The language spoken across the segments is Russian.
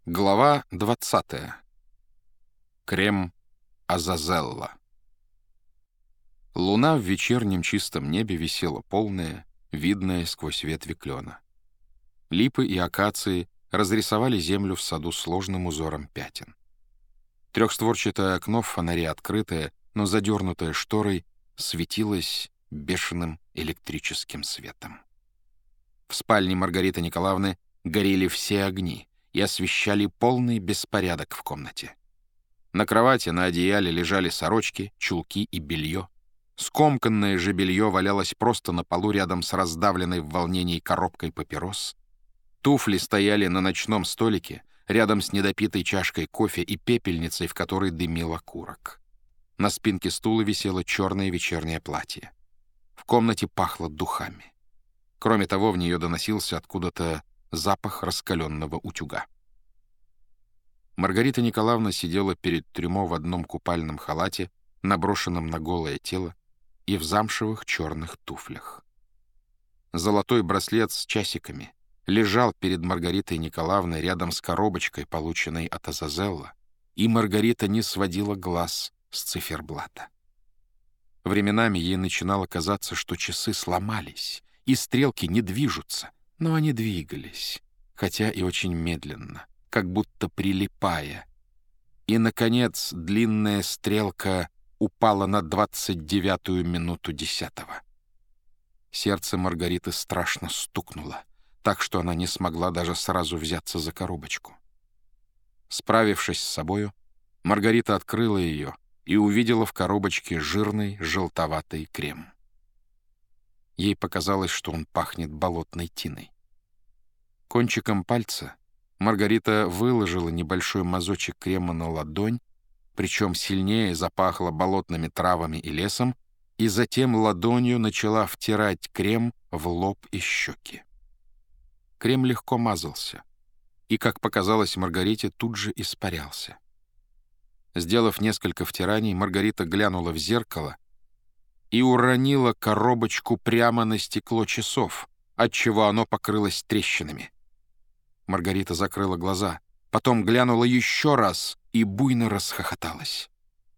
Глава 20. Крем Азазелла. Луна в вечернем чистом небе висела полная, видная сквозь ветви клена. Липы и акации разрисовали землю в саду сложным узором пятен. Трехстворчатое окно в фонаре открытое, но задернутое шторой, светилось бешеным электрическим светом. В спальне Маргариты Николаевны горели все огни и освещали полный беспорядок в комнате. На кровати на одеяле лежали сорочки, чулки и белье. Скомканное же белье валялось просто на полу рядом с раздавленной в волнении коробкой папирос. Туфли стояли на ночном столике рядом с недопитой чашкой кофе и пепельницей, в которой дымил окурок. На спинке стула висело черное вечернее платье. В комнате пахло духами. Кроме того, в нее доносился откуда-то запах раскаленного утюга. Маргарита Николаевна сидела перед трюмо в одном купальном халате, наброшенном на голое тело, и в замшевых черных туфлях. Золотой браслет с часиками лежал перед Маргаритой Николаевной рядом с коробочкой, полученной от Азазелла, и Маргарита не сводила глаз с циферблата. Временами ей начинало казаться, что часы сломались, и стрелки не движутся, но они двигались, хотя и очень медленно, как будто прилипая. И, наконец, длинная стрелка упала на 29-ю минуту 10-го. Сердце Маргариты страшно стукнуло, так что она не смогла даже сразу взяться за коробочку. Справившись с собою, Маргарита открыла ее и увидела в коробочке жирный желтоватый крем. Ей показалось, что он пахнет болотной тиной. Кончиком пальца Маргарита выложила небольшой мазочек крема на ладонь, причем сильнее запахло болотными травами и лесом, и затем ладонью начала втирать крем в лоб и щеки. Крем легко мазался, и, как показалось Маргарите, тут же испарялся. Сделав несколько втираний, Маргарита глянула в зеркало и уронила коробочку прямо на стекло часов, отчего оно покрылось трещинами. Маргарита закрыла глаза, потом глянула еще раз и буйно расхохоталась.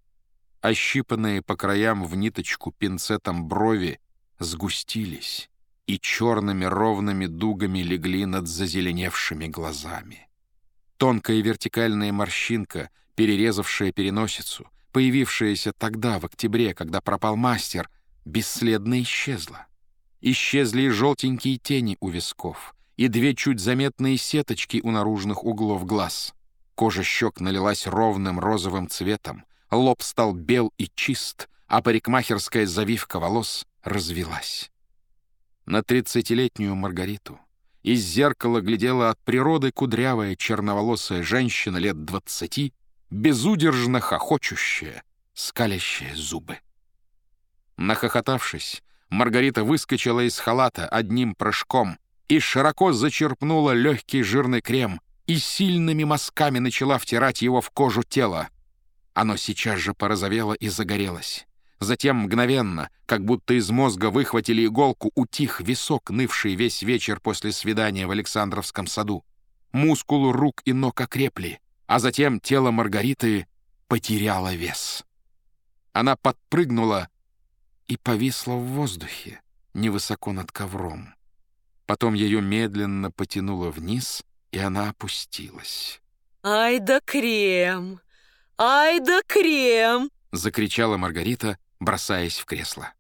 Ощипанные по краям в ниточку пинцетом брови сгустились и черными ровными дугами легли над зазеленевшими глазами. Тонкая вертикальная морщинка, перерезавшая переносицу, появившаяся тогда, в октябре, когда пропал мастер, бесследно исчезла. Исчезли и желтенькие тени у висков, и две чуть заметные сеточки у наружных углов глаз. Кожа щек налилась ровным розовым цветом, лоб стал бел и чист, а парикмахерская завивка волос развилась. На 30-летнюю Маргариту из зеркала глядела от природы кудрявая черноволосая женщина лет 20, безудержно хохочущая, скалящая зубы. Нахохотавшись, Маргарита выскочила из халата одним прыжком и широко зачерпнула легкий жирный крем и сильными мазками начала втирать его в кожу тела. Оно сейчас же порозовело и загорелось. Затем мгновенно, как будто из мозга выхватили иголку, утих висок, нывший весь вечер после свидания в Александровском саду. Мускулы рук и ног окрепли, а затем тело Маргариты потеряло вес. Она подпрыгнула и повисла в воздухе, невысоко над ковром. Потом ее медленно потянуло вниз, и она опустилась. «Ай да крем! Ай да крем!» — закричала Маргарита, бросаясь в кресло.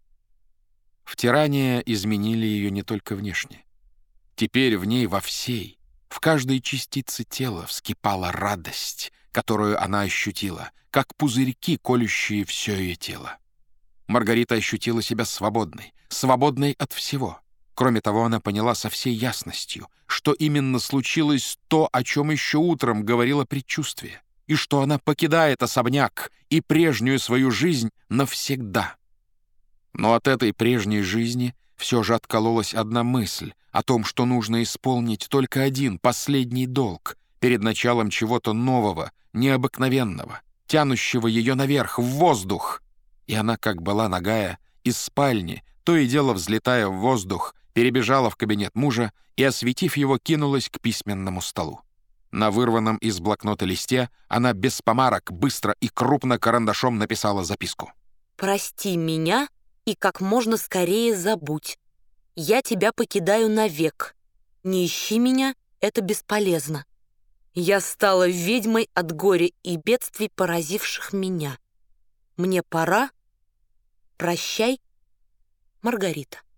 Втирания изменили ее не только внешне. Теперь в ней во всей, в каждой частице тела вскипала радость, которую она ощутила, как пузырьки, колющие все ее тело. Маргарита ощутила себя свободной, свободной от всего. Кроме того, она поняла со всей ясностью, что именно случилось то, о чем еще утром говорило предчувствие, и что она покидает особняк и прежнюю свою жизнь навсегда. Но от этой прежней жизни все же откололась одна мысль о том, что нужно исполнить только один последний долг перед началом чего-то нового, необыкновенного, тянущего ее наверх, в воздух. И она, как была нагая, из спальни, то и дело взлетая в воздух, перебежала в кабинет мужа и, осветив его, кинулась к письменному столу. На вырванном из блокнота листе она без помарок быстро и крупно карандашом написала записку. «Прости меня и как можно скорее забудь. Я тебя покидаю навек. Не ищи меня, это бесполезно. Я стала ведьмой от горя и бедствий, поразивших меня. Мне пора. Прощай, Маргарита».